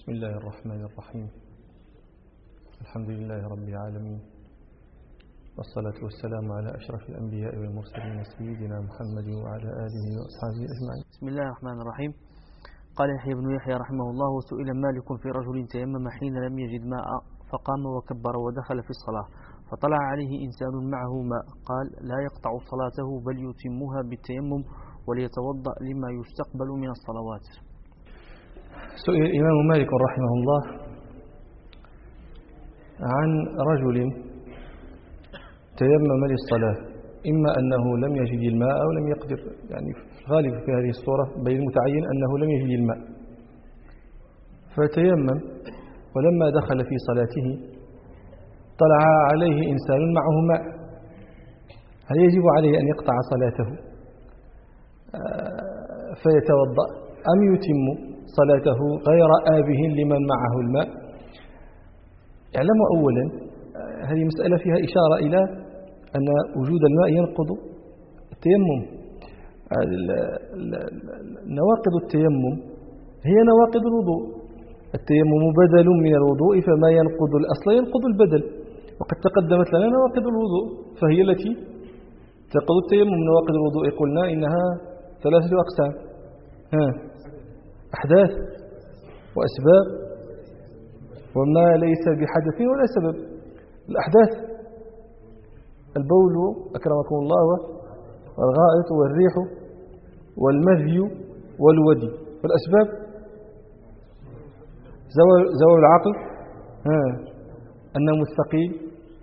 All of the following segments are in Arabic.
بسم الله الرحمن الرحيم. الحمد لله رب العالمين، والصلاة والسلام على أشرف الأنبياء والمرسلين سيدنا محمد وعلى آله وأصحابه أجمعين. بسم الله الرحمن الرحيم. قال يحيى بن يحيى رحمه الله: سئل مالك في رجل تيمم حين لم يجد ماء فقام وكبر ودخل في الصلاة فطلع عليه إنسان معه ماء، قال: لا يقطع صلاته بل يتمها بالتيمم وليتوضأ لما يستقبل من الصلوات. سئل الإمام مالك رحمه الله عن رجل تيمم للصلاة، إما أنه لم يجد الماء أو لم يقدر، يعني في الغالب في هذه الصورة بين المتعين أنه لم يجد الماء، فتيمم ولما دخل في صلاته طلع عليه إنسان معه ماء، هل يجب عليه أن يقطع صلاته فيتوضأ أم يتم صلاته غير آبه لمن معه الماء؟ اعلموا أولا هذه مسألة فيها إشارة إلى أن وجود الماء ينقض التيمم. نواقض التيمم هي نواقض الوضوء. التيمم بدل من الوضوء، فما ينقض الأصل ينقض البدل، وقد تقدمت لنا نواقض الوضوء فهي التي تنقض التيمم. نواقض الوضوء قلنا إنها 3 أقسام: أحداث وأسباب وما ليس بحدث ولا سبب. الأحداث البول أكرمكم الله والغائط والريح والمذي والودي. والأسباب زوال العقل، النوم الثقيل،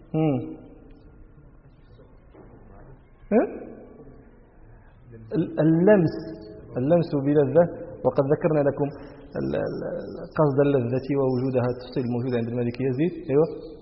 اللمس بلذة، وقد ذكرنا لكم قصد اللذة ووجودها التفصيل الموجود عند المالكي يزيد. أيوة.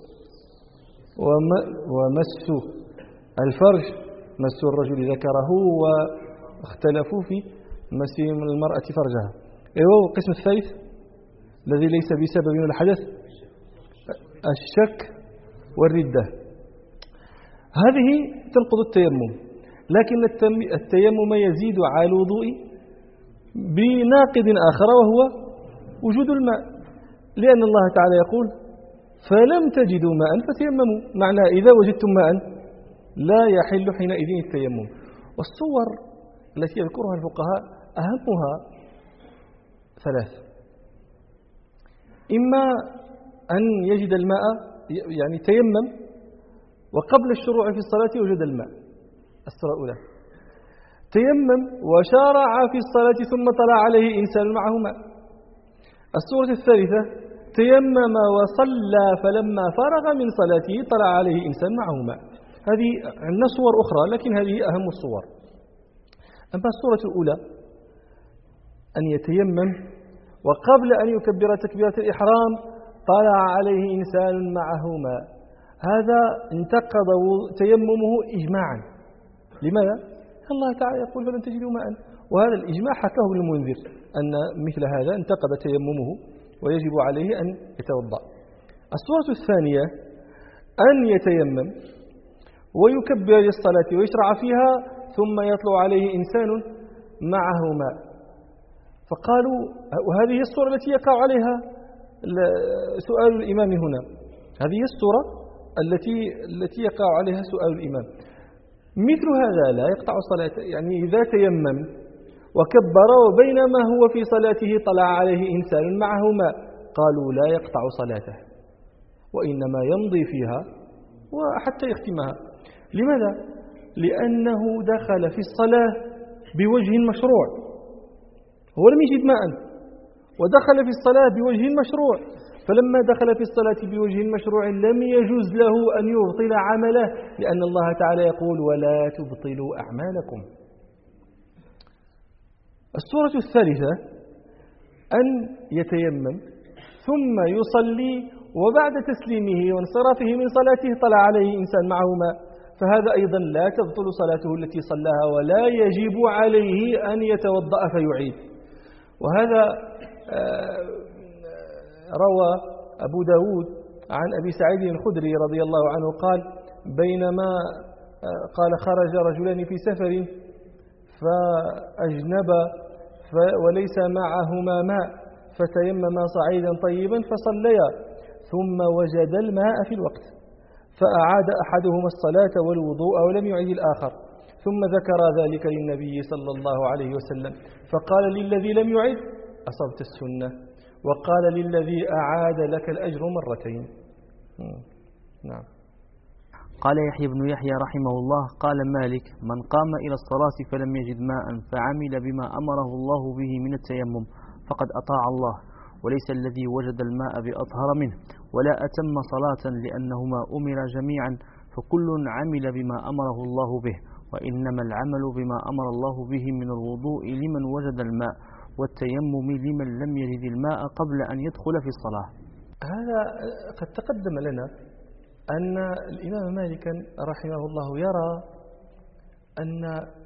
ومس الفرج، مس الرجل ذكره، واختلفوا في مس المرأة فرجها. أيوة. والقسم الثالث الذي ليس بسبب من الحدث: الشك والردة. هذه تنقض التيمم، لكن التيمم يزيد على الوضوء بناقض آخر وهو وجود الماء، لأن الله تعالى يقول: فلم تجدوا ماء فتيمموا، معنى إذا وجدتم ماء لا يحل حينئذ التيمم. والصور التي يذكرها الفقهاء أهمها 3: إما أن يجد الماء، يعني تيمم وقبل الشروع في الصلاة وجد الماء، الصورة الأولى. تيمم وشارع في الصلاة ثم طلع عليه إنسان معه ماء. الصورة الثالثة: تيمم وصلى فلما فرغ من صلاته طلع عليه إنسان معه ماء. هذه عندنا صور أخرى لكن هذه أهم الصور. أما الصورة الأولى أن يتيمم وقبل أن يكبر تكبيرة الإحرام طلع عليه إنسان معه ماء، هذا انتقض تيممه إجماعا. لماذا؟ الله تعالى يقول: فلن تجدوا ماء، وهذا الإجماع حكاه ابن المنذر أن مثل هذا انتقض تيممه ويجب عليه أن يتوضأ. الصورة الثانية أن يتيمم ويكبر للصلاة ويشرع فيها ثم يطلع عليه إنسان معه ماء، فقالوا وهذه الصورة التي يقع عليها سؤال الإمام هنا، هذه الصورة التي يقع عليها سؤال الإمام. مثل هذا لا يقطع صلاته، يعني إذا تيمم وكبر وبينما هو في صلاته طلع عليه إنسان معه ماء، قالوا لا يقطع صلاته وإنما يمضي فيها وحتى يختمها. لماذا؟ لأنه دخل في الصلاة بوجه مشروع، هو لم يجد ماء ودخل في الصلاة بوجه مشروع، فلما دخل في الصلاة بوجه مشروع لم يجوز له أن يبطل عمله، لأن الله تعالى يقول: ولا تبطلوا أعمالكم. الصورة الثالثة أن يتيمم ثم يصلي وبعد تسليمه وانصرافه من صلاته طلع عليه إنسان معه ماء، فهذا أيضا لا تبطل صلاته التي صلاها ولا يجب عليه أن يتوضأ فيعيد. وهذا روى أبو داود عن أبي سعيد الخدري رضي الله عنه قال: بينما خرج رجلان في سفر فأجنبا وليس معهما ماء، فتيمما صعيدا طيبا فصليا ثم وجد الماء في الوقت فأعاد أحدهما الصلاة والوضوء ولم يعد الآخر ثم ذكر ذلك للنبي صلى الله عليه وسلم فقال للذي لم يعد أصبت السنة وقال للذي أعاد لك الأجر مرتين. نعم. قال يحيى بن يحيى رحمه الله قال مالك من قام إلى الصلاة فلم يجد ماء فعمل بما أمره الله به من التيمم فقد أطاع الله وليس الذي وجد الماء بأطهر منه ولا أتم صلاة لأنهما أمر جميعا فكل عمل بما أمره الله به وإنما العمل بما أمر الله به من الوضوء لمن وجد الماء والتيمم لمن لم يجد الماء قبل أن يدخل في الصلاة. هذا قد تقدم لنا أن الإمام مالك رحمه الله يرى أن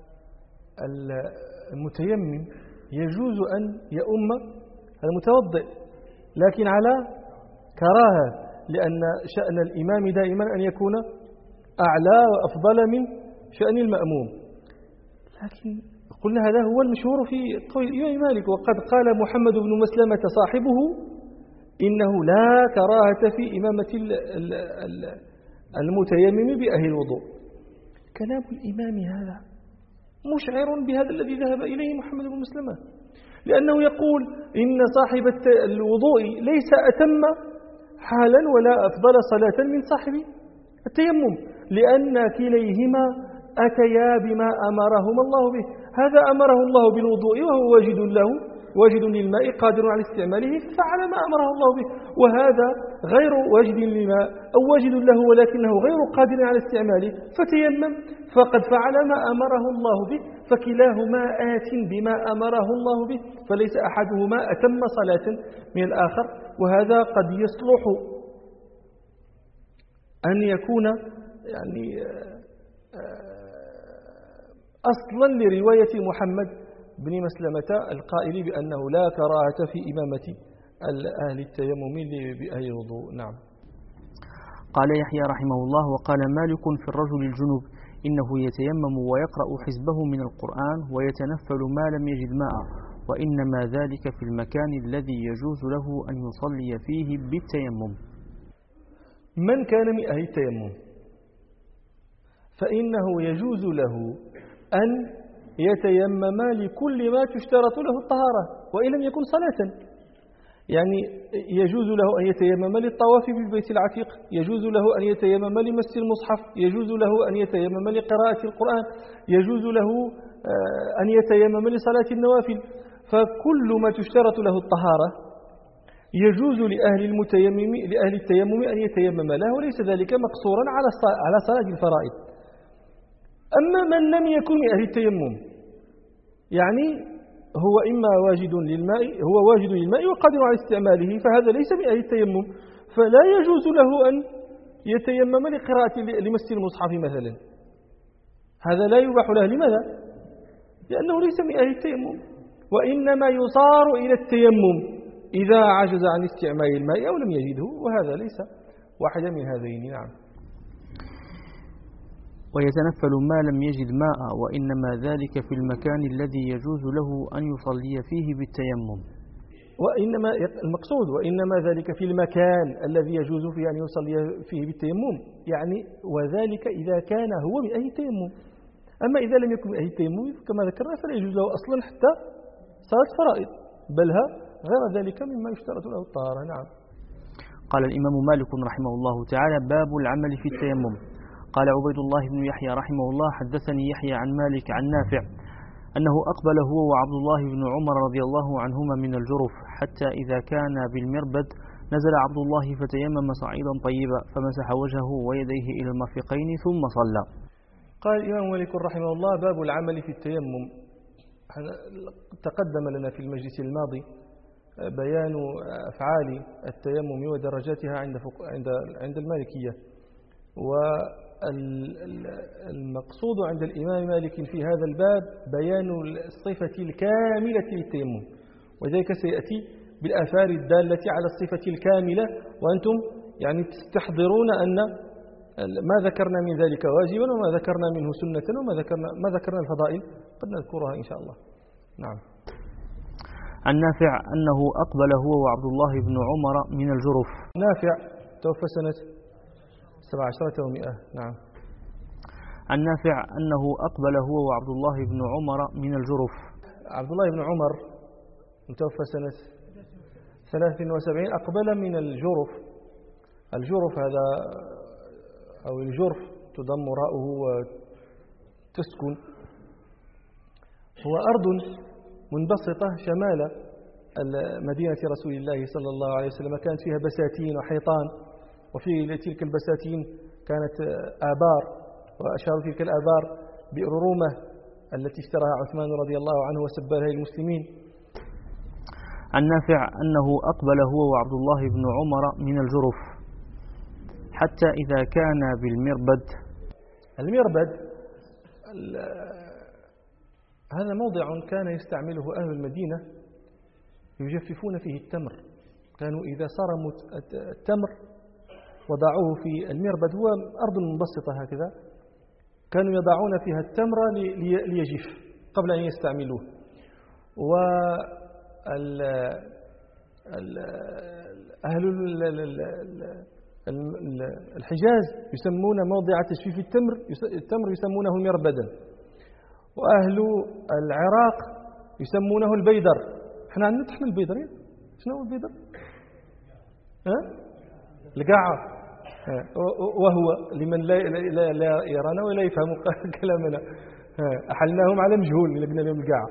المتيمم يجوز أن يؤم المتوضئ لكن على كراهة لأن شأن الإمام دائما أن يكون أعلى وأفضل من شأن المأموم لكن قلنا هذا هو المشهور في قول الإمام مالك وقد قال محمد بن مسلمة صاحبه إنه لا كراهة في إمامة المتيمم بأهل الوضوء. كلام الإمام هذا مشعر بهذا الذي ذهب إليه محمد بن مسلمة لأنه يقول إن صاحب الوضوء ليس أتم حالا ولا أفضل صلاة من صاحب التيمم لأن كليهما أتيا بما أمرهما الله به هذا أمره الله بالوضوء وهو واجد للماء قادر على استعماله ففعل ما أمره الله به وهذا غير واجد للماء أو واجد له ولكنه غير قادر على استعماله فتيمم فقد فعل ما أمره الله به فكلاهما آت بما أمره الله به فليس أحدهما أتم صلاة من الآخر وهذا قد يصلح أن يكون يعني أصلا لرواية محمد بن مسلمة القائل بأنه لا كراهة في إمامة أهل التيمم بأهل الوضوء. نعم. قال يحيى رحمه الله وقال مالك في الرجل الجنوب إنه يتيمم ويقرأ حزبه من القرآن ويتنفل ما لم يجد ماء وإنما ذلك في المكان الذي يجوز له أن يصلي فيه بالتيمم. من كان من أهل التيمم فإنه يجوز له أن يتيمم لكل ما تشترط له الطهارة وإن لم يكن صلاة يعني يجوز له أن يتيمم للطواف بالبيت العتيق يجوز له أن يتيمم لمس المصحف يجوز له أن يتيمم لقراءة القرآن يجوز له أن يتيمم لصلاة النوافل فكل ما تشترط له الطهارة يجوز لأهل التيمم أن يتيمم له وليس ذلك مقصورا على صلاة الفرائض. أما من لم يكن من أهل التيمم يعني هو إما واجد للماء وقادر على استعماله فهذا ليس من أهل التيمم فلا يجوز له أن يتيمم لمس المصحف مثلا هذا لا يباح له. لماذا؟ لأنه ليس من أهل التيمم وإنما يصار إلى التيمم إذا عجز عن استعمال الماء أو لم يجده وهذا ليس واحدا من هذين. نعم. ويتنفل ما لم يجد ماء وإنما ذلك في المكان الذي يجوز له أن يصلي فيه بالتيمم وإنما المقصود وإنما ذلك في المكان الذي يجوز فيه أن يصلي فيه بالتيمم يعني وذلك إذا كان هو من أهل التيمم. أما إذا لم يكن من أهل التيمم كما ذكرنا فلا يجوز له أصلا حتى صلاة فرائض بل غير ذلك مما يشترط له الطهارة. نعم. قال الإمام مالك رحمه الله تعالى باب العمل في التيمم. قال عبيد الله بن يحيى رحمه الله حدثني يحيى عن مالك عن نافع أنه أقبل هو وعبد الله بن عمر رضي الله عنهما من الجرف حتى إذا كان بالمربد نزل عبد الله فتيمم صعيدا طيبا فمسح وجهه ويديه إلى المرفقين ثم صلى. قال الإمام مالك رحمه الله باب العمل في التيمم. تقدم لنا في المجلس الماضي بيان أفعال التيمم ودرجاتها عند المالكية والمقصود عند الإمام مالك في هذا الباب بيان الصفة الكاملة للتيمم وذلك سيأتي بالآثار الدالة على الصفة الكاملة وأنتم يعني تستحضرون أن ما ذكرنا من ذلك واجبا وما ذكرنا منه سنة وما ذكرنا الفضائل قد نذكرها إن شاء الله. نعم. عن نافع أنه أقبل هو وعبد الله بن عمر من الجرف. نافع توفى سنة 17 و100. نعم. عن نافع أنه أقبل هو وعبد الله بن عمر من الجرف. عبد الله بن عمر متوفى سنة 73 أقبل من الجرف. الجرف هذا أو الجرف تضم راؤه وتسكن، هو أرض منبسطة شمال مدينة رسول الله صلى الله عليه وسلم، كانت فيها بساتين وحيطان، وفي تلك البساتين كانت آبار، وأشار تلك الآبار بئر رومة التي اشتراها عثمان رضي الله عنه وسبلها للمسلمين. عن نافع أنه أقبل هو وعبد الله بن عمر من الجرف حتى إذا كان بالمربد. المربد هذا موضع كان يستعمله أهل المدينة يجففون فيه التمر. كانوا إذا صار التمر وضعوه في المربد، هو أرض منبسطة هكذا، كانوا يضعون فيها التمر ليجف قبل أن يستعملوه. أهل الحجاز يسمون موضع تجفيف التمر يسمونه مربدا، وأهل العراق يسمونه البيدر. احنا عندنا تحمل البيدر، شنو هو البيدر؟ القاعة، وهو لمن لا يرانا ولا يفهم كلامنا، أحلناهم على مجهول لقنا لهم القاعة.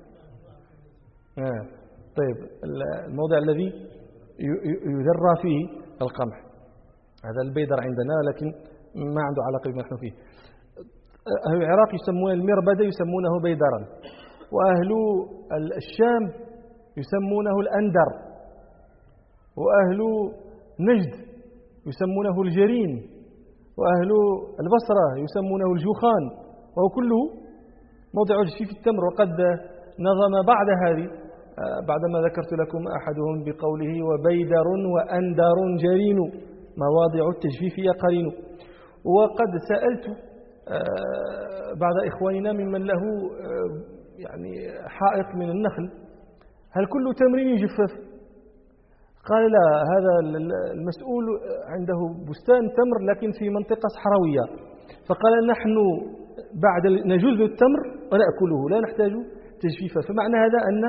طيب، الموضع الذي يذرى فيه القمح هذا البيدر عندنا، لكن ما عنده علاقة بما نحن فيه. أهل العراق يسمون المربد يسمونه بيدرا، وأهل الشام يسمونه الأندر، وأهل نجد يسمونه الجرين، وأهل البصرة يسمونه الجوخان، وهو كله موضع تجفيف التمر. وقد نظم بعد هذه بعدما ذكرت لكم أحدهم بقوله وبيدر وأندر جرين مواضع التجفيف يقرين. وقد سألت بعض إخواننا ممن له يعني حائط من النخل هل كل تمر يجفف؟ قال لا، هذا المسؤول عنده بستان تمر لكن في منطقة صحراوية، فقال نحن بعد نجز التمر ونأكله لا نحتاج تجفيفا. فمعنى هذا أن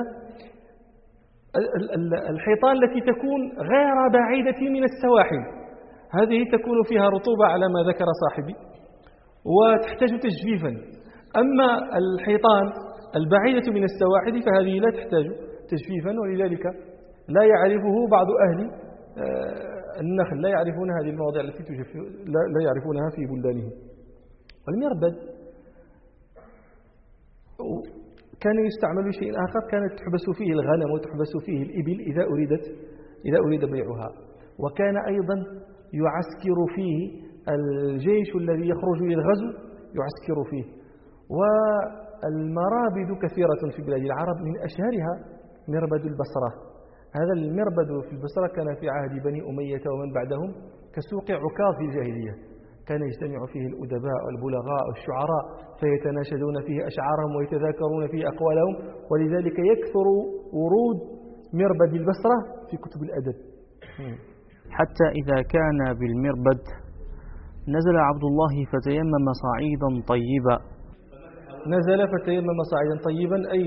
الحيطان التي تكون غير بعيدة من السواحل هذه تكون فيها رطوبة على ما ذكر صاحبي وتحتاج تجفيفا، أما الحيطان البعيدة من السواحل فهذه لا تحتاج تجفيفا، ولذلك لا يعرفه بعض أهل النخل، لا يعرفون هذه المواضع التي تجفف، لا يعرفونها في بلدانهم. والمربد كان يستعمل شيء آخر، كانت تحبس فيه الغنم وتحبس فيه الإبل إذا أريد بيعها، وكان أيضا يعسكر فيه الجيش الذي يخرج للغزو يعسكر فيه. والمرابد كثيرة في بلاد العرب، من أشهرها مربد البصرة. هذا المربد في البصرة كان في عهد بني أمية ومن بعدهم كسوق عكاظ في الجاهلية، كان يجتمع فيه الأدباء والبلغاء والشعراء فيتناشدون فيه أشعارهم ويتذاكرون فيه أقوالهم، ولذلك يكثر ورود مربد البصرة في كتب الأدب. حتى إذا كان بالمربد نزل عبد الله فتيمم صعيدا طيبا. نزل فتيمم صعيدا طيبا أي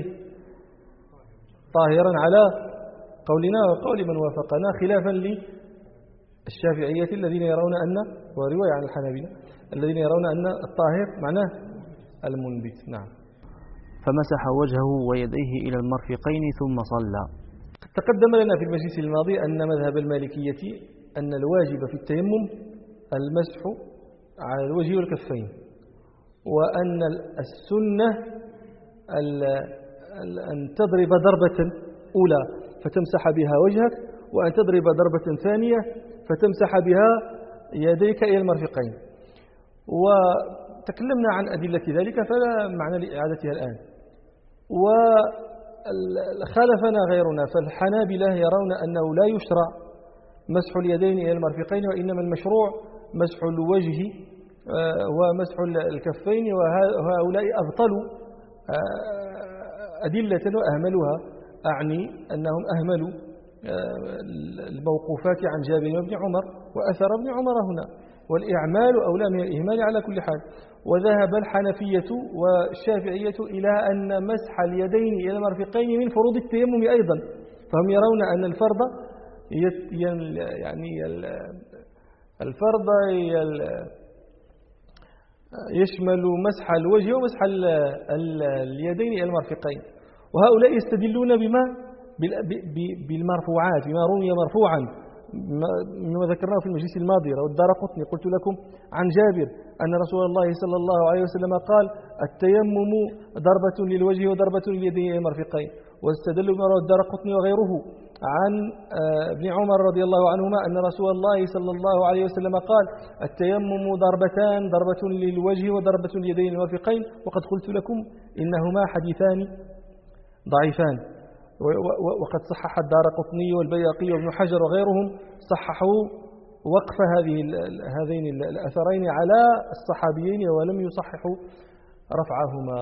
طاهرا على قولنا وقول من وافقنا، خلافا للشافعية الذين يرون أن، ورواية عن الحنابلة الذين يرون أن الطاهر معناه المنبت. نعم. فمسح وجهه ويديه إلى المرفقين ثم صلى. تقدم لنا في المجلس الماضي أن مذهب المالكية أن الواجب في التيمم المسح على الوجه والكفين، وأن السنة أن تضرب ضربة أولى فتمسح بها وجهك، وأن تضرب ضربة ثانية فتمسح بها يديك إلى المرفقين. وتكلمنا عن أدلة ذلك فلا معنى لإعادتها الآن. وخالفنا غيرنا، فالحنابلة يرون أنه لا يشرع مسح اليدين إلى المرفقين، وإنما المشروع مسح الوجه ومسح الكفين، وهؤلاء أبطلوا أدلة وأهملوها أعني أنهم أهملوا الموقوفات عن جابر بن عمر وأثر ابن عمر هنا، والإعمال أولى من الإهمال على كل حال. وذهب الحنفية والشافعية إلى أن مسح اليدين إلى المرفقين من فروض التيمم أيضا، فهم يرون أن الفرض يعني الفرض يشمل مسح الوجه ومسح اليدين إلى المرفقين، وهؤلاء يستدلون بالمرفوعات، بما روي مرفوعا مما ذكرناه في المجلس الماضي. والدارقطني قلت لكم عن جابر أن رسول الله صلى الله عليه وسلم قال: التيمم ضربة للوجه وضربة لليدين إلى المرفقين. واستدلوا بما روى الدارقطني وغيره عن ابن عمر رضي الله عنهما أن رسول الله صلى الله عليه وسلم قال: التيمم ضربتان، ضربة للوجه وضربة لليدين إلى المرفقين. وقد قلت لكم إنهما حديثان ضعيفان، وقد صحح الدارقطني والبيهقي وابن حجر وغيرهم صححوا وقف هذين الأثرين على الصحابيين ولم يصححوا رفعهما.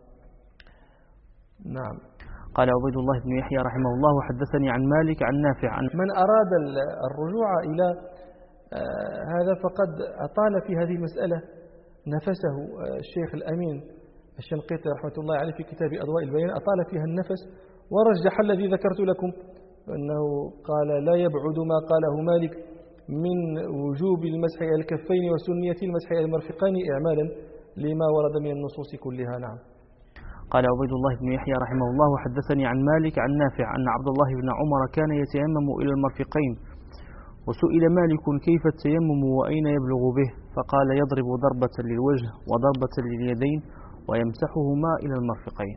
نعم. قال عبيد الله بن يحيى رحمه الله: حدثني عن مالك عن نافع عن من أراد الرجوع إلى هذا فقد أطال في هذه المسألة نفسه الشيخ الأمين الشنقيطي رحمة الله عليه في كتاب أضواء البيان، أطال فيها النفس ورجح الذي ذكرت لكم، أنه قال: لا يبعد ما قاله مالك من وجوب المسح على الكفين وسنية المسح على المرفقين إعمالا لما ورد من النصوص كلها. نعم. قال عبيد الله بن يحيى رحمه الله: حدثني عن مالك عن نافع أن عبد الله بن عمر كان يتيمم إلى المرفقين، وسئل مالك: كيف التيمم وأين يبلغ به؟ فقال: يضرب ضربة للوجه وضربة لليدين ويمسحهما إلى المرفقين.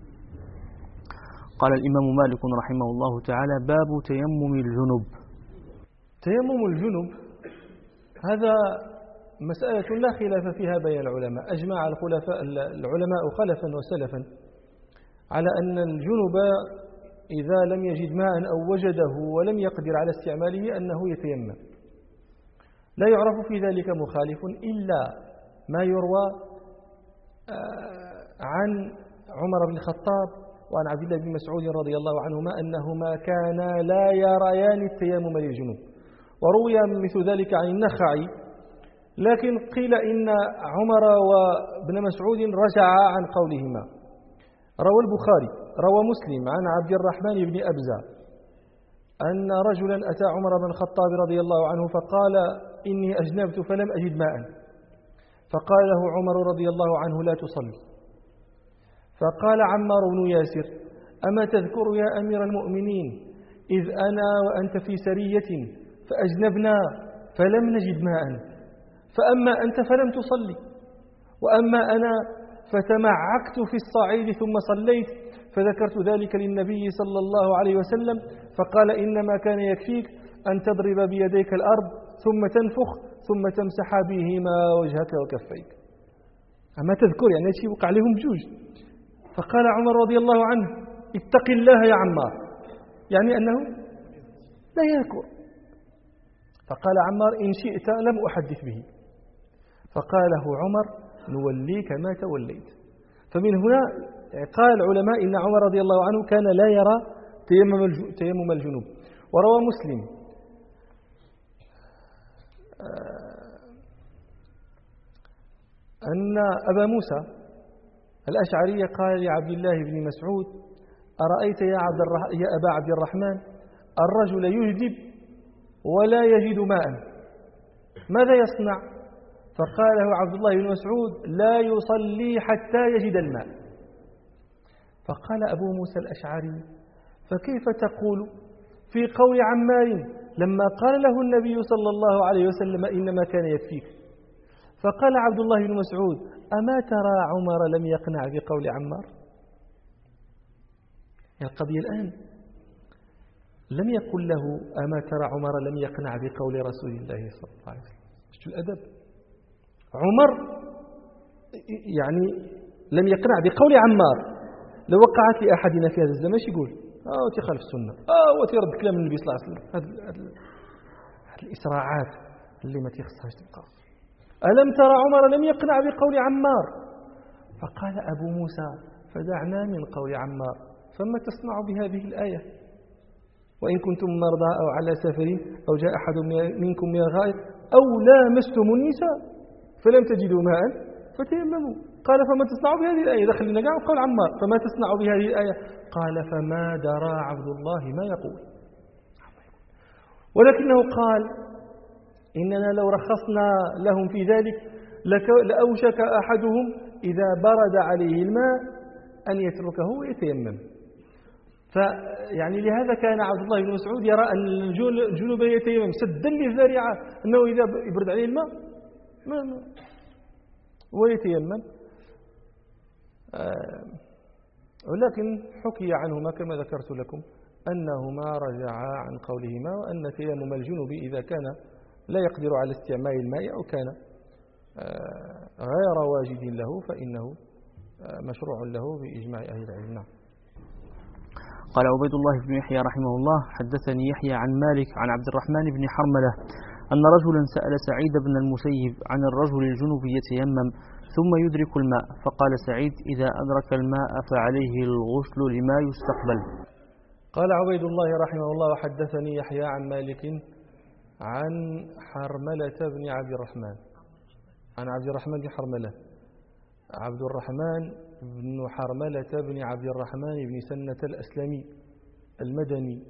قال الإمام مالك رحمه الله تعالى: باب تيمم الجنب. تيمم الجنب هذا مسألة لا خلاف فيها بين العلماء، أجمع العلماء خلفا وسلفا على أن الجنب إذا لم يجد ماء أو وجده ولم يقدر على استعماله أنه يتيمم. لا يعرف في ذلك مخالف إلا ما يروى عن عمر بن الخطاب وعن عبد الله بن مسعود رضي الله عنهما أنهما كانا لا يريان التيمم للجنوب، وروي مثل ذلك عن النخعي، لكن قيل إن عمر وابن مسعود رجعا عن قولهما. روى البخاري روى مسلم عن عبد الرحمن بن أبزة أن رجلا أتى عمر بن الخطاب رضي الله عنه فقال: إني أجنبت فلم أجد ماء، فقال له عمر رضي الله عنه: لا تصلي. فقال عمار بن ياسر: أما تذكر يا أمير المؤمنين إذ أنا وأنت في سرية فأجنبنا فلم نجد ماء، فأما أنت فلم تصلي، وأما أنا فتمعكت في الصعيد ثم صليت، فذكرت ذلك للنبي صلى الله عليه وسلم فقال: إنما كان يكفيك أن تضرب بيديك الأرض ثم تنفخ ثم تمسح بهما وجهك وكفيك. أما تذكر يعني شيء وقع لهم بجوج. فقال عمر رضي الله عنه: اتق الله يا عمار، يعني أنه لا يذكر. فقال عمار: إن شئت لم أحدث به. فقال له عمر: نوليك ما توليت. فمن هنا قال العلماء إن عمر رضي الله عنه كان لا يرى تيمم الجنوب. وروى مسلم أن أبا موسى الأشعري قال لعبد الله بن مسعود: أرأيت يا أبا عبد الرحمن الرجل يجدب ولا يجد ماء، ماذا يصنع؟ فقال له عبد الله بن مسعود: لا يصلي حتى يجد الماء. فقال أبو موسى الأشعري: فكيف تقول في قول عمار لما قال له النبي صلى الله عليه وسلم إنما كان يكفيك؟ فقال عبد الله بن مسعود: أما ترى عمر لم يقنع بقول عمار؟ القضية الآن لم يقل له: أما ترى عمر لم يقنع بقول رسول الله صلى الله عليه وسلم. شو الأدب؟ عمر يعني لم يقنع بقول عمار. لو وقعت لأحدنا في هذا الزمان ايش يقول؟ تخالف السنة، وترد كلام النبي صلى الله عليه وسلم. هذه الإسراعات اللي ما تخصهاش تبقى. ألم ترى عمر لم يقنع بقول عمار؟ فقال أبو موسى: فدعنا من قول عمار، فما تصنع بهذه الآية؟ وإن كنتم مرضى أو على سفر أو جاء أحد منكم من الغائط أو لامستم النساء فلم تجدوا ماء فتيمموا. قال فما تصنع بهذه الآية؟ دخل لنا قال قال عمار فما تصنع بهذه الآية؟ قال فما درى عبد الله ما يقول. ولكنه قال إننا لو رخصنا لهم في ذلك لأوشك أحدهم إذا برد عليه الماء أن يتركه ويتيمم. فيعني لهذا كان عبد الله بن مسعود يرى أن الجنوب يتيمم سدا للذريعة أنه إذا يبرد عليه الماء ويتيمم. ولكن حكي عنهما كما ذكرت لكم أنهما رجعا عن قولهما وأن تيمم الجنوب إذا كان لا يقدر على استعمال الماء أو كان غير واجد له فإنه مشروع له بإجماع أهل العلم. نعم. قال عبيد الله بن يحيى رحمه الله حدثني يحيى عن مالك عن عبد الرحمن بن حرملة أن رجلا سأل سعيد بن المسيب عن الرجل الجنوب يتيمم ثم يدرك الماء فقال سعيد إذا أدرك الماء فعليه الغسل لما يستقبل. قال عبيد الله رحمه الله وحدثني يحيى عن مالك عن حرملة بن عبد الرحمن عن عبد الرحمن بن حرملة عبد الرحمن بن حرملة بن عبد الرحمن بن سنة الأسلمي المدني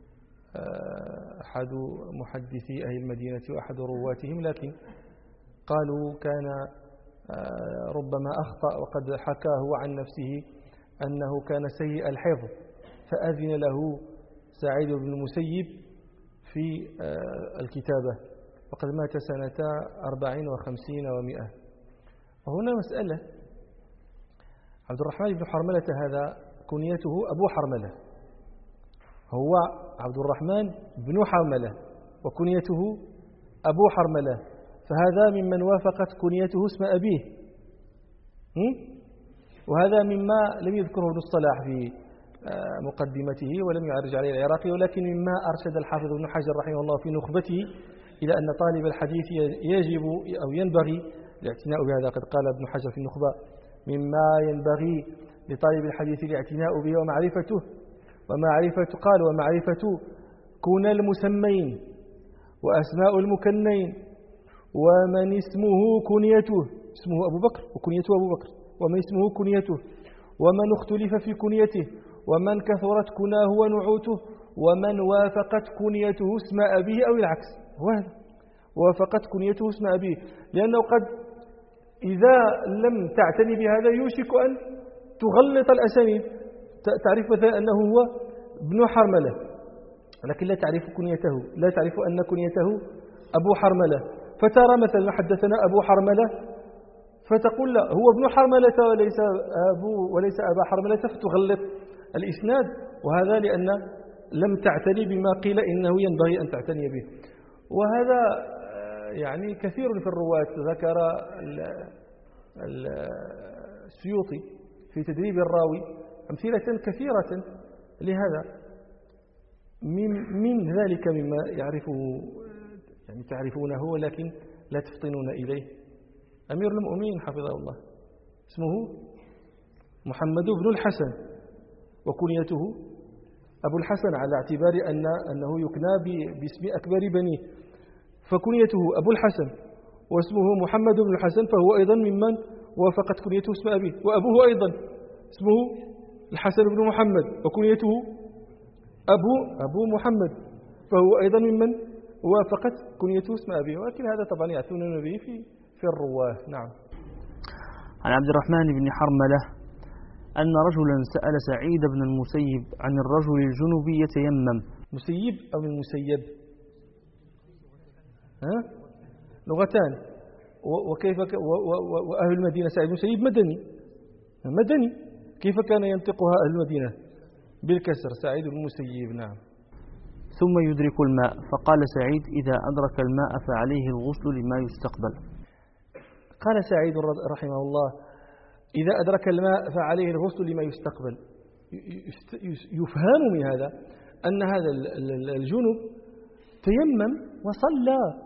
أحد محدثي أهل المدينة وأحد رواتهم لكن قالوا كان ربما أخطأ وقد حكاه عن نفسه أنه كان سيء الحفظ فأذن له سعيد بن المسيب في الكتابة وقد مات سنة 54 و100. وهنا مسألة عبد الرحمن بن حرملة هذا كنيته أبو حرملة هو عبد الرحمن بن حرملة وكنيته أبو حرملة فهذا ممن وافقت كنيته اسم أبيه وهذا مما لم يذكره ابن الصلاح في مقدمته ولم يعرج عليه العراقي ولكن مما أرشد الحافظ ابن حجر رحمه الله في نخبته إلى أن طالب الحديث يجب أو ينبغي الاعتناء بهذا. قد قال ابن حجر في النخبة مما ينبغي لطالب الحديث الاعتناء به ومعرفة قال ومعرفة كنى المسمين وأسماء المكنين ومن اسمه كنيته اسمه أبو بكر وكنيته أبو بكر ومن اسمه كنيته ومن اختلف في كنيته ومن كثرت كناه ونعوته ومن وافقت كنيته اسم أبيه أو العكس وهذا وافقت كنيته اسم أبيه لأنه قد إذا لم تعتني بهذا يوشك أن تغلط الأسانيد تعرف مثلا أنه هو ابن حرملة لكن لا تعرف كنيته لا تعرف أن كنيته أبو حرملة فترى مثلا حدثنا أبو حرملة فتقول لا هو ابن حرملة وليس أبا حرملة فتغلط الإسناد وهذا لأن لم تعتني بما قيل إنه ينبغي أن تعتني به. وهذا يعني كثير في الرواة ذكر السيوطي في تدريب الراوي أمثلة كثيرة لهذا من ذلك مما يعرفه يعني تعرفونه ولكن لا تفطنون إليه أمير المؤمنين حفظه الله اسمه محمد بن الحسن وكنيته أبو الحسن على اعتبار أنه يكنى باسم أكبر بنيه فكنيته أبو الحسن واسمه محمد بن الحسن فهو أيضا ممن وافقت كنيته اسم أبيه وأبوه أيضا اسمه الحسن بن محمد وكنيته أبو محمد فهو أيضا ممن وافقت كنيته اسم أبيه ولكن هذا طبعا يعتنون به في الرواه. نعم. عن عبد الرحمن بن حرملة أن رجلا سأل سعيد بن المسيب عن الرجل الجنوب يتيمم. مسيب أو المسيب لغتان وكيف وأهل المدينة سعيد بن المسيب مدني كيف كان ينطقها أهل المدينة بالكسر سعيد بن المسيب. نعم. ثم يدرك الماء فقال سعيد إذا أدرك الماء فعليه الغسل لما يستقبل. قال سعيد رحمه الله إذا أدرك الماء فعليه الغسل لما يستقبل. يفهم من هذا أن هذا الجنوب تيمم وصلى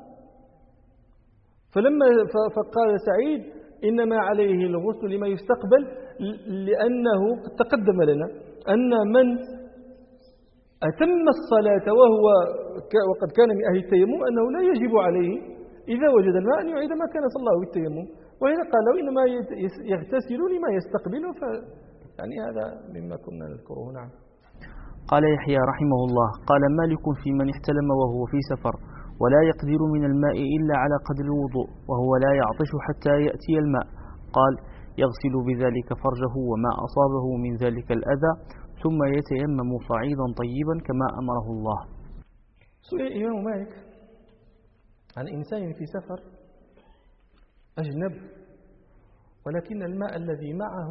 فقال سعيد إنما عليه الغسل لما يستقبل لأنه قد تقدم لنا أن من أتم الصلاة وقد كان من أهل التيمم أنه لا يجب عليه إذا وجد الماء أن يعيد ما كان صلاه بالتيمم، وإذا قال له إنما يغتسل لما يستقبله يعني هذا مما كنا نذكره. نعم. قال يحيى رحمه الله: قال مالك في من احتلم وهو في سفر ولا يقدر من الماء إلا على قدر الوضوء وهو لا يعطش حتى يأتي الماء، قال يغسل بذلك فرجه وما أصابه من ذلك الأذى ثم يتيمم صعيدا طيبا كما أمره الله. سئل الإمام مالك عن إنسان في سفر أجنب ولكن الماء الذي معه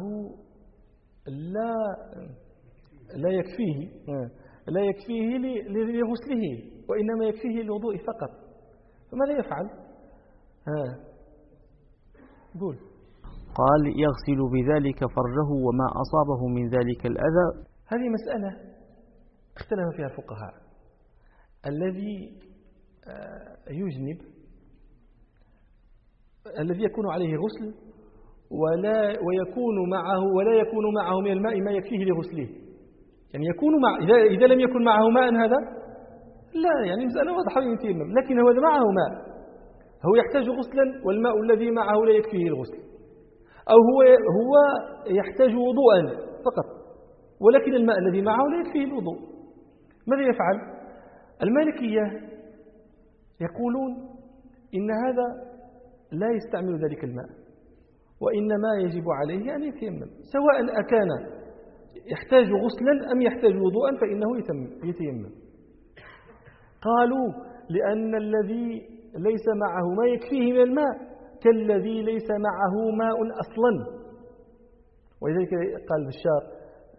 لا يكفيه لغسله وإنما يكفيه للوضوء فقط، فماذا يفعل؟ قول. قال يغسل بذلك فرجه وما أصابه من ذلك الأذى. هذه مسألة اختلف فيها الفقهاء. الذي يجنب الذي يكون عليه غسل ولا يكون معه من الماء ما يكفيه لغسله، يعني يكون إذا لم يكن معه ماء هذا لا، يعني مسألة واضحة يتيمم، لكن هو معه ماء هو يحتاج غسلا والماء الذي معه لا يكفيه الغسل، أو هو يحتاج وضوءا فقط ولكن الماء الذي معه لا يكفيه الوضوء، ماذا يفعل؟ المالكية يقولون إن هذا لا يستعمل ذلك الماء وإنما يجب عليه أن يتيمم، سواء أكان يحتاج غسلا أم يحتاج وضوءا فإنه يتيمم. قالوا لأن الذي ليس معه ما يكفيه من الماء كالذي ليس معه ماء أصلا، ولذلك قال بشار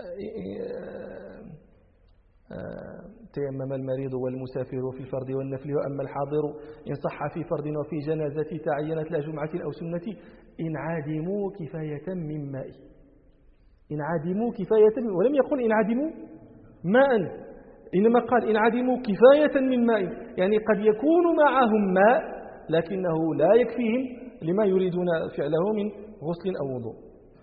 تيمم المريض والمسافر في الفرض والنفل، وأما الحاضر إن صح في فرض وفي جنازة تعينت لا جمعة أو سنة إن عادموا كفاية من ماء، إن عادموا كفاية ولم يقل إن عادموا ماء، إنما قال إن عادموا كفاية من ماء، يعني قد يكون معهم ماء لكنه لا يكفيهم لما يريدون فعله من غسل أو وضوء.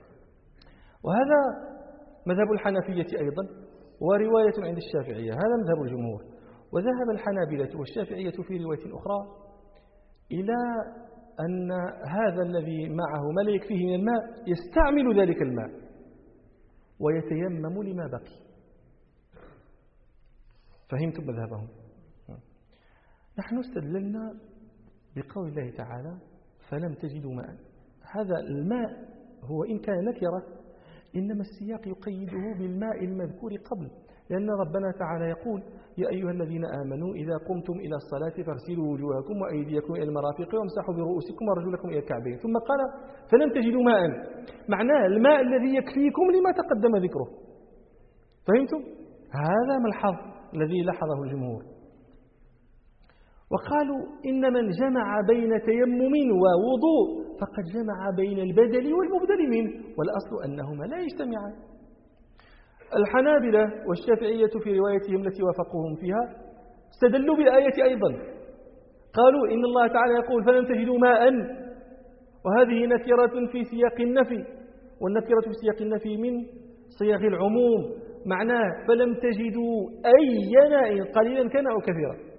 وهذا مذهب الحنفية أيضا ورواية عند الشافعية، هذا مذهب الجمهور. وذهب الحنابلة والشافعية في رواية أخرى إلى أن هذا الذي معه ما لا يكفيه من الماء يستعمل ذلك الماء ويتيمم لما بقي. فهمتم مذهبهم؟ نحن استدللنا بقول الله تعالى فلم تجدوا ماء. هذا الماء هو إن كان نكرة إنما السياق يقيده بالماء المذكور قبل، لأن ربنا تعالى يقول يا أيها الذين آمنوا إذا قمتم إلى الصلاة فاغسلوا وجوهكم وأيديكم إلى المرافق وامسحوا برؤوسكم وارجلكم إلى الكعبين، ثم قال فلم تجدوا ماء، معناه الماء الذي يكفيكم لما تقدم ذكره. فهمتم؟ هذا ملحظ الذي لاحظه الجمهور. وقالوا إن من جمع بين تيمم ووضوء فقد جمع بين البدل والمبدل منه، والأصل أنهما لا يجتمعان. الحنابلة والشافعية في روايتهم التي وافقوهم فيها استدلوا بالآية أيضا، قالوا إن الله تعالى يقول فلن تجدوا ماء، وهذه نكرة في سياق النفي، والنكرة في سياق النفي من صيغ العموم، معناه فلم تجدوا أي ماء قليلا كان أو كثيرا.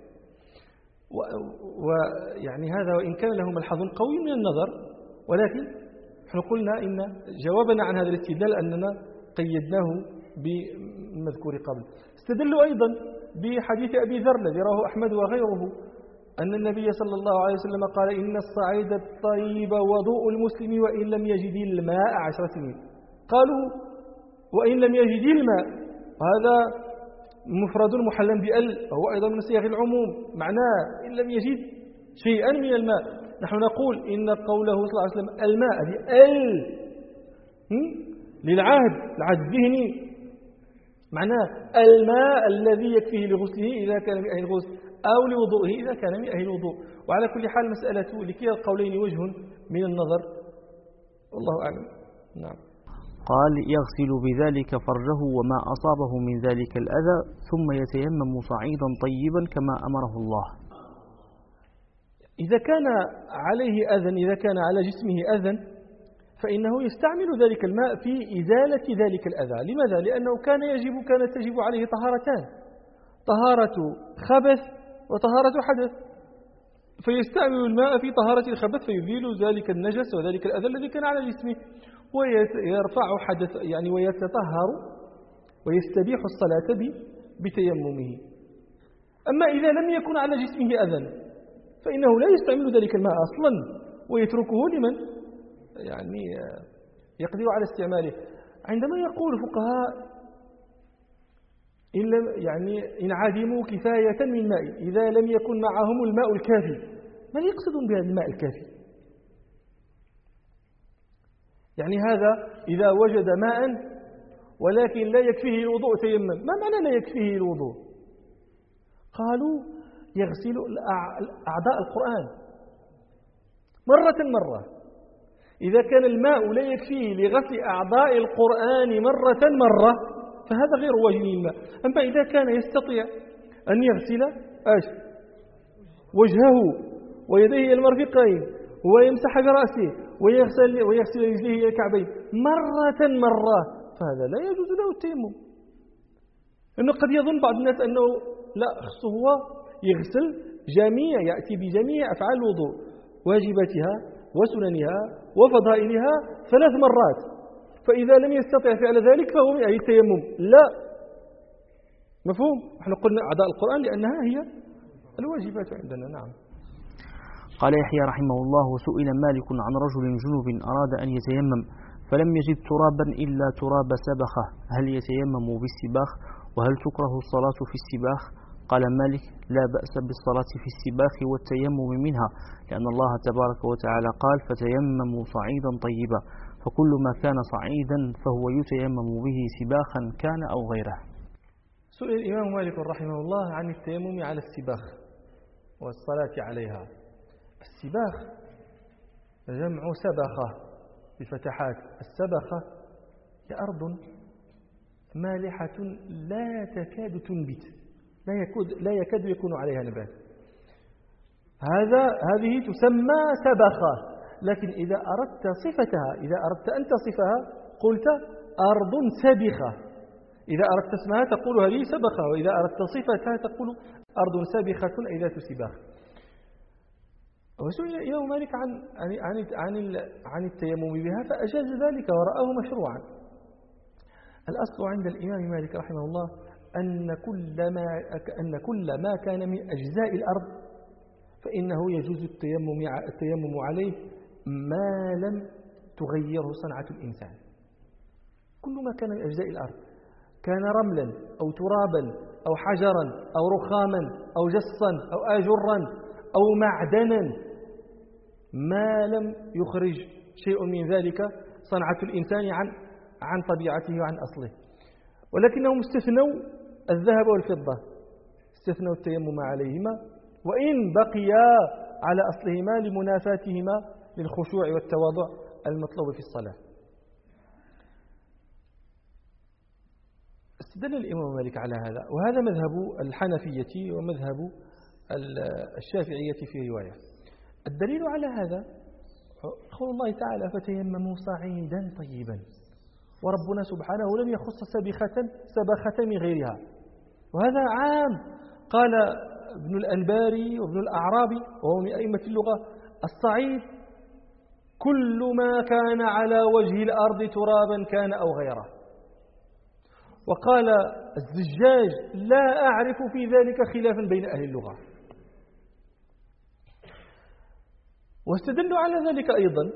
ويعني هذا وإن كان له ملحظ قوي من النظر، ولكن نحن قلنا إن جوابنا عن هذا الاستدلال أننا قيدناه بالمذكور قبل. استدلوا أيضا بحديث أبي ذر الذي رواه أحمد وغيره أن النبي صلى الله عليه وسلم قال إن الصعيد الطيب وضوء المسلم وإن لم يجد الماء 10 سنين. قالوا وإن لم يجد الماء، هذا مفرد محلا بأل، وهو أيضا من صيغ العموم، معناه إن لم يجد شيئا من الماء. نحن نقول إن قوله صلى الله عليه وسلم الماء بأل للعهد، العهد الذهني، معناه الماء الذي يكفيه لغسله إذا كان من أهل الغسل أو لوضوءه إذا كان من أهل الوضوء. وعلى كل حال مسألة لكلا القولين وجه من النظر، والله أعلم. نعم. قال يغسل بذلك فرجه وما أصابه من ذلك الأذى ثم يتيمم صعيدا طيبا كما أمره الله. إذا كان عليه أذى، إذا كان على جسمه أذى فإنه يستعمل ذلك الماء في إزالة ذلك الأذى. لماذا؟ لأنه كانت تجب عليه طهارتان، طهارة خبث وطهارة حدث، فيستعمل الماء في طهارة الخبث فيزيل ذلك النجس وذلك الأذى الذي كان على جسمه، ويرفع حدث يعني ويتطهر ويستبيح الصلاة بتيممه. أما إذا لم يكن على جسمه أذى فإنه لا يستعمل ذلك الماء أصلا ويتركه لمن يعني يقدر على استعماله. عندما يقول الفقهاء إن عدموا كفاية من ماء، إذا لم يكن معهم الماء الكافي، ما يقصدون بهذا الماء الكافي؟ يعني هذا إذا وجد ماء ولكن لا يكفيه الوضوء تيمم، ما معنى لا يكفيه الوضوء؟ قالوا يغسل أعضاء القرآن مرة. إذا كان الماء لا يكفيه لغسل أعضاء القرآن مرة فهذا غير واجب الماء. أما إذا كان يستطيع أن يغسل وجهه ويديه إلى المرفقين ويمسح برأسه ويغسل رجليه إلى الكعبين مرة فهذا لا يجوز له التيمم. إنه قد يظن بعض الناس أنه لا، خصه هو يغسل يأتي بجميع أفعال الوضوء، واجباتها وسننها وفضائلها 3 مرات، فإذا لم يستطع فعل ذلك فهو من أهل التيمم. لا، مفهوم؟ نحن قلنا أعضاء القرآن لأنها هي الواجبات عندنا. نعم. قال يحيى رحمه الله: سئل مالك عن رجل جنوب أراد أن يتيمم فلم يجد ترابا إلا تراب سبخة، هل يتيمم بالسباخ؟ وهل تكره الصلاة في السباخ؟ قال مالك: لا بأس بالصلاة في السباخ والتيمم منها، لأن الله تبارك وتعالى قال: فتيمموا صعيدا طيبا، فكل ما كان صعيدا فهو يتيمم به سباخا كان أو غيره. سئل الإمام مالك رحمه الله عن التيمم على السباخ والصلاة عليها. السباخ جمع سبخة بفتحات. السبخة هي أرض مالحة لا تكاد تنبت، لا يكاد يكون عليها نبات. هذه تسمى سبخة. لكن إذا أردت صفتها، إذا أردت أن تصفها قلت أرض سبخة. إذا أردت اسمها تقول هذه سبخة، وإذا أردت صفتها تقول أرض سابخة أي ذات سباخ. وسئل الإمام مالك عن التيمم بها فأجاز ذلك ورآه مشروعا. الأصل عند الإمام مالك رحمه الله أن كل ما كان من أجزاء الأرض فإنه يجوز التيمم عليه ما لم تغيره صنعة الإنسان. كل ما كان من أجزاء الأرض، كان رملا أو ترابا أو حجرا أو رخاما أو جصا أو آجرا أو معدنا، ما لم يخرج شيء من ذلك صنعة الإنسان عن طبيعته وعن أصله. ولكنهم استثنوا الذهب والفضة، استثنوا التيمم عليهما وإن بقيا على أصلهما لمنافاتهما للخشوع والتواضع المطلوب في الصلاة. استدل الإمام مالك على هذا، وهذا مذهب الحنفية ومذهب الشافعية في رواية. الدليل على هذا قول الله تعالى: فتيمموا صعيدا طيبا، وربنا سبحانه لم يخص سبخة من غيرها، وهذا عام. قال ابن الأنباري وابن الأعرابي وهو من أئمة اللغة: الصعيد كل ما كان على وجه الأرض ترابا كان أو غيره. وقال الزجاج: لا أعرف في ذلك خلافا بين أهل اللغة. واستدلوا على ذلك أيضا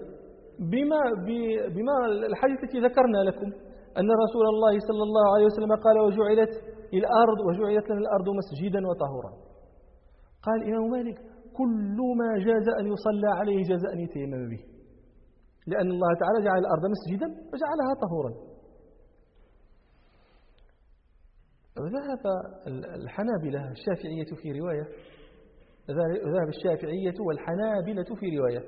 بما الحديث التي ذكرنا لكم أن رسول الله صلى الله عليه وسلم قال: وجعلت لنا الأرض مسجدا وطهورا. قال الإمام مالك: كل ما جاز أن يصلى عليه جاز أن يتيمم به، لأن الله تعالى جعل الأرض مسجدا وجعلها طهورا. وذهب الحنابلة الشافعية في رواية، ذهب الشافعية والحنابلة في رواية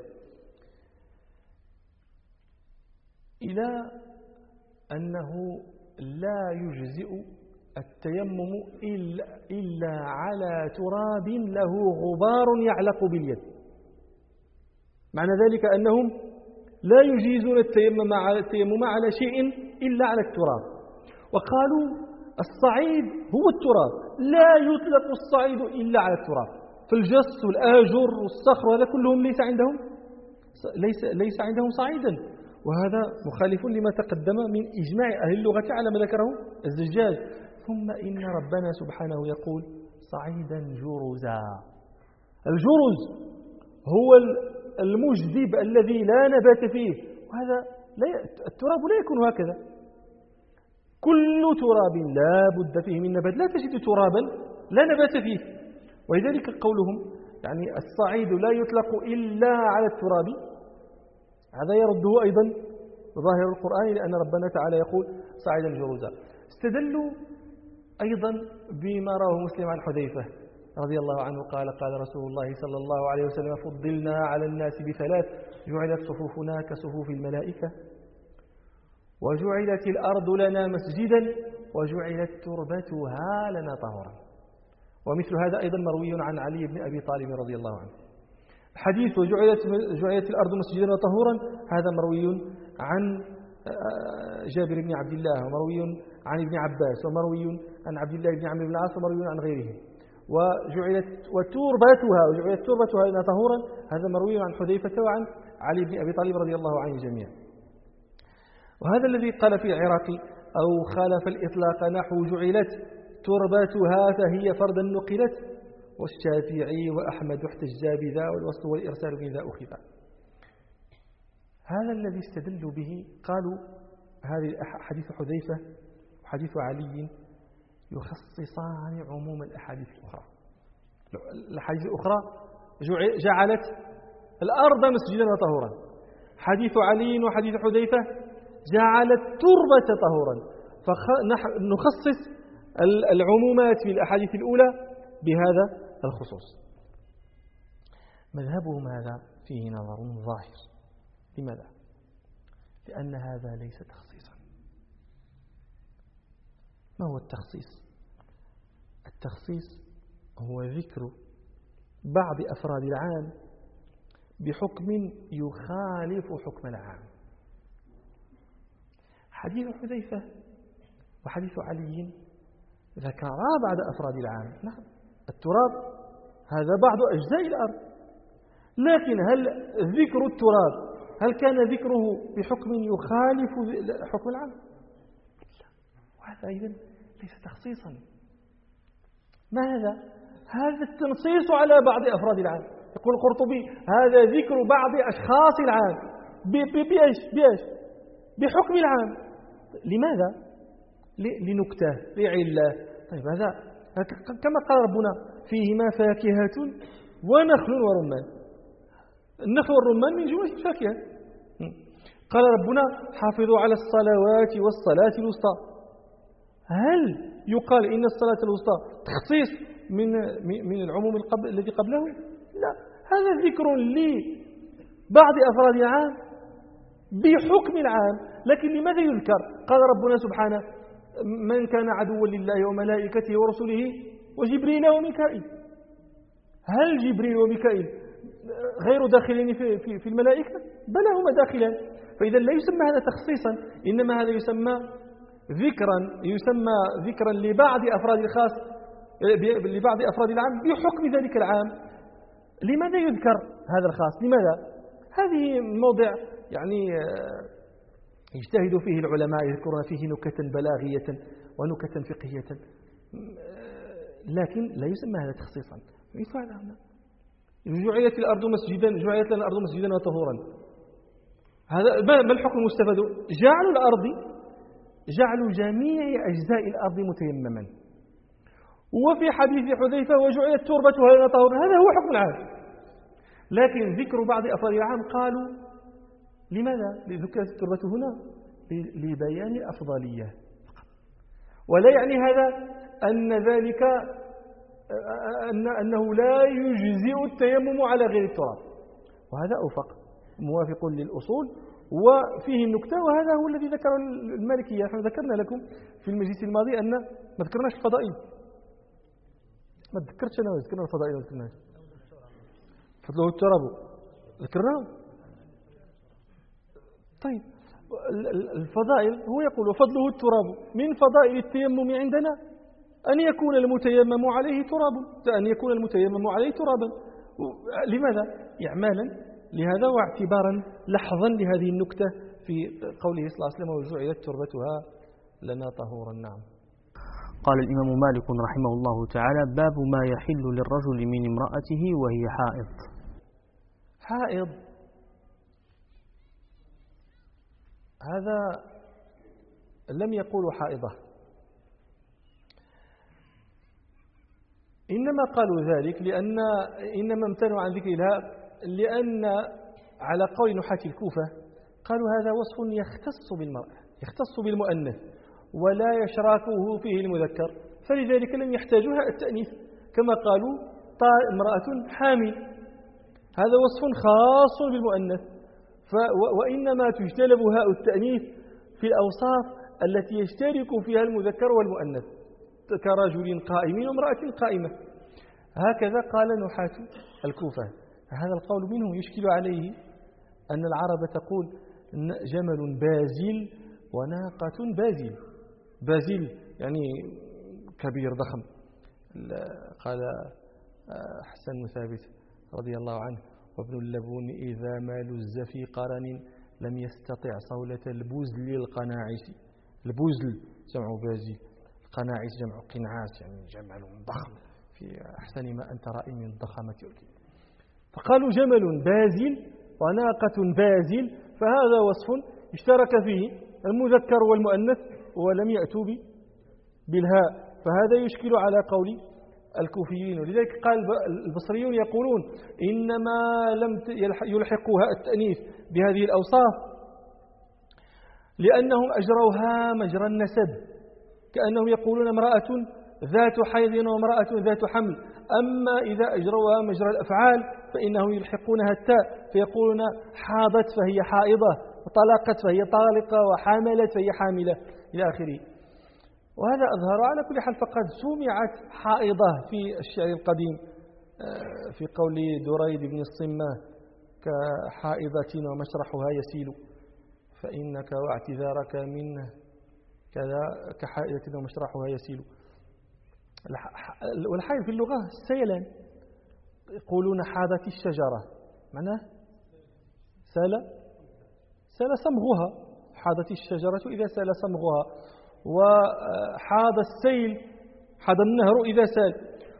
إلى أنه لا يجزئ التيمم إلا على تراب له غبار يعلق باليد. معنى ذلك أنهم لا يجيزون التيمم على شيء إلا على التراب. وقالوا الصعيد هو التراب، لا يطلق الصعيد إلا على التراب. فالجص والآجر والصخر هذا كلهم ليس عندهم صعيدا، وهذا مخالف لما تقدم من إجماع أهل اللغة على ما ذكره الزجاج. ثم إن ربنا سبحانه يقول صعيدا جرزا. الجرز هو المجذب الذي لا نبات فيه، وهذا التراب لا يكون هكذا. كل تراب لا بد فيه من نبات، لا تجد ترابا لا نبات فيه. ولذلك قولهم يعني الصعيد لا يطلق إلا على التراب، هذا يرده أيضا ظاهر القرآن، لأن ربنا تعالى يقول صعيدا جرزا. استدلوا أيضا بما رواه مسلم عن حذيفة رضي الله عنه قال قال رسول الله صلى الله عليه وسلم فضلنا على الناس بثلاث: جعلت صفوفنا كصفوف الملائكة، وجعلت الأرض لنا مسجدا، وجعلت تربتها لنا طهورا. ومثل هذا أيضا مروي عن علي بن أبي طالب رضي الله عنه. حديث جعلت الأرض مسجدا وطهورا هذا مروي عن جابر بن عبد الله، ومروي عن ابن عباس، ومروي عن عبد الله بن عمرو بن العاص، ومروي عن غيرهم. وجعلت تربتها لنا طهورا هذا مروي عن حذيفة وعن علي بن أبي طالب رضي الله عنه جميعا. وهذا الذي قال في العراقي أو خالف الإطلاق نحو جعلت تربتها فهي فردا نقلت، والشافعي وأحمد احتجا بذا، والوصل والإرسال بذا أخذ. هذا الذي استدلوا به قالوا هذه حديث حذيفة وحديث علي يخصصان عموم الأحاديث الأخرى. الأحاديث الأخرى جعلت الأرض مسجدا وطهورا، حديث علي وحديث حذيفة جعلت التربة طهورا، فنخصص العمومات في الأحاديث الأولى بهذا الخصوص. مذهبهم هذا فيه نظر ظاهر. لماذا؟ لأن هذا ليس تخصيصا. ما هو التخصيص؟ التخصيص هو ذكر بعض أفراد العام بحكم يخالف حكم العام. حديث حذيفة وحديث علي ذكرا بعض أفراد العام. نعم، التراب هذا بعض أجزاء الأرض، لكن هل ذكر التراب هل كان ذكره بحكم يخالف حكم العام؟ وهذا أيضا ليس تخصيصا. ما هذا التنصيص على بعض أفراد العام. يقول القرطبي هذا ذكر بعض أشخاص العام بإيش؟ بحكم العام. لماذا؟ لنكتة، لعلة. طيب هذا كما قال ربنا فيهما فاكهة ونخل ورمان. النخل والرمان من جملة الفاكهة. قال ربنا حافظوا على الصلوات والصلاة الوسطى. هل يقال إن الصلاة الوسطى تخصيص من العموم الذي قبله؟ لا، هذا ذكر لبعض أفراد العام بحكم العام. لكن لماذا يذكر؟ قال ربنا سبحانه من كان عدوا لله وملائكته ورسله وجبريل وميكائيل. هل جبريل وميكائيل غير داخلين في الملائكة؟ بل هما داخلان. فإذا لا يسمى هذا تخصيصا، إنما هذا يسمى ذكرا لبعض أفراد الخاص، لبعض أفراد العام بحكم ذلك العام. لماذا يذكر هذا الخاص؟ لماذا؟ هذه موضع يعني يجتهد فيه العلماء، يذكرون فيه نكتا بلاغية ونكتا فقهية، لكن لا يسمى هذا تخصيصا. مثال هنا جعلت لنا الأرض مسجدا وطهورا. هذا ما الحكم المستفاد؟ جعلوا جميع أجزاء الأرض متيمما. وفي حديث حذيفة وجعلت تربتها لنا طهورا، هذا هو حكم العام. لكن ذكر بعض أفراد العام قالوا لماذا ذكرت التربة هنا؟ لبيان الأفضلية فقط. ولا يعني هذا أن ذلك أنه لا يجزئ التيمم على غير التراب، وهذا أوفق موافق للأصول وفيه النكتة. وهذا هو الذي ذكره المالكية. نحن ذكرنا لكم في المجلس الماضي أن ما ذكرناش الفضائل، ما ذكرتش أنا، ذكرنا الفضائل ما ذكرناش فضله التراب ذكرناه. طيب الفضائل هو يقول وفضله التراب. من فضائل التيمم عندنا أن يكون المتيمم عليه ترابا. لماذا؟ إعمالا لهذا واعتبارا لحظا لهذه النكتة في قوله صلى الله عليه وسلم وجعلت تربتها لنا طهورا. نعم. قال الإمام مالك رحمه الله تعالى: باب ما يحل للرجل من امرأته وهي حائض. هذا لم يقولوا حائضة، إنما قالوا ذلك إنما امتنعوا عن ذكرها لأن على قول نحاة الكوفة قالوا هذا وصف يختص بالمرأة، يختص بالمؤنث ولا يشراكه فيه المذكر، فلذلك لم يحتاجوها التأنيث كما قالوا امرأة حامل. هذا وصف خاص بالمؤنث، وإنما تجتلب هاء التأنيث في الأوصاف التي يشترك فيها المذكر والمؤنث كرجل قائم وامرأة قائمة. هكذا قال نحاة الكوفة. هذا القول منهم يشكل عليه أن العرب تقول جمل بازل وناقة بازل. بازل يعني كبير ضخم. قال حسن ثابت رضي الله عنه: وابن اللبون إذا ما لز في قرن لم يستطع صولة البزل القناعس. البزل جمع بازل، القناعس جمع قنعاس، يعني جمل ضخم في أحسن ما أنت رأي من الضخامة. فقالوا جمل بازل وناقة بازل، فهذا وصف اشترك فيه المذكر والمؤنث ولم يأتوا بالهاء، فهذا يشكل على قول الكوفيين. ولذلك قال البصريون يقولون إنما لم يلحقوها التأنيث بهذه الأوصاف لأنهم أجروها مجرى النسب، كأنهم يقولون امرأة ذات حيض وامرأة ذات حمل. أما إذا أجروها مجرى الأفعال فإنهم يلحقونها التاء فيقولون حاضت فهي حائضة، وطلقت فهي طالقة، وحاملت فهي حاملة إلى آخره. وهذا أظهر على كل حال، فقد سمعت حائضة في الشعر القديم في قول دريد بن الصمة: كحائضة ومشرحها يسيل فإنك واعتذارك منه كذا كحائضة ومشرحها يسيل. والحائض في اللغة السيلان، يقولون حاضت الشجرة، معناه سال صمغها. حاضت الشجرة إذا سال صمغها، وحاض السيل، حاض النهر إذا سال.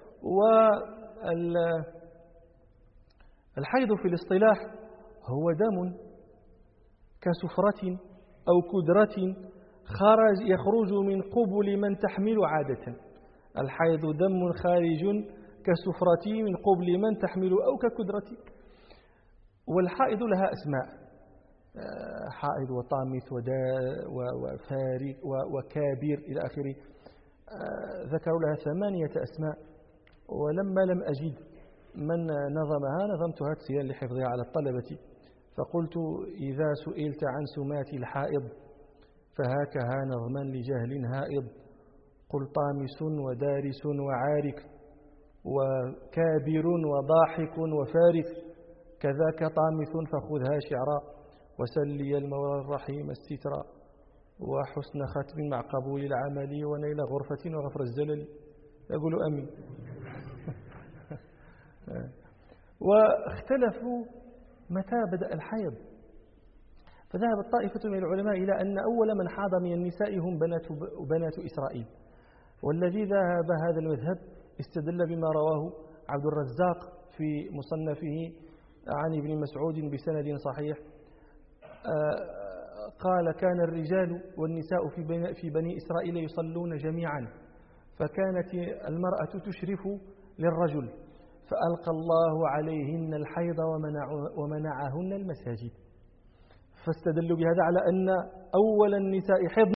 والحيض في الاصطلاح هو دم كسفرة أو كدرة يخرج من قبل من تحمل عادة. الحيض دم خارج كسفرة من قبل من تحمل أو ككدرة. والحائض لها أسماء: حائض وطامث وفارق وكابير إلى آخره. ذكروا لها 8 أسماء، ولما لم أجد من نظمها نظمتها تسهيلا لحفظها على الطلبة، فقلت: إذا سئلت عن سمات الحائض فهاكها نظما لجهل هائض، قل طامس ودارس وعارك وكابر وضاحك وفارق، كذاك طامث فخذها شعرا، وسلي المولى الرحيم السترا، وحسن ختم مع قبول العمل، ونيل غرفة وغفر الزلل. يقول أمين. واختلفوا متى بدأ الحيض، فذهب طائفة من العلماء إلى أن أول من حاض من النساء هم بنات إسرائيل، والذي ذهب هذا المذهب استدل بما رواه عبد الرزاق في مصنفه عن ابن مسعود بسند صحيح. قال: كان الرجال والنساء في بني إسرائيل يصلون جميعا، فكانت المرأة تشرف للرجل، فألقى الله عليهن الحيض ومنعهن المساجد. فاستدلوا بهذا على أن أول النساء حضن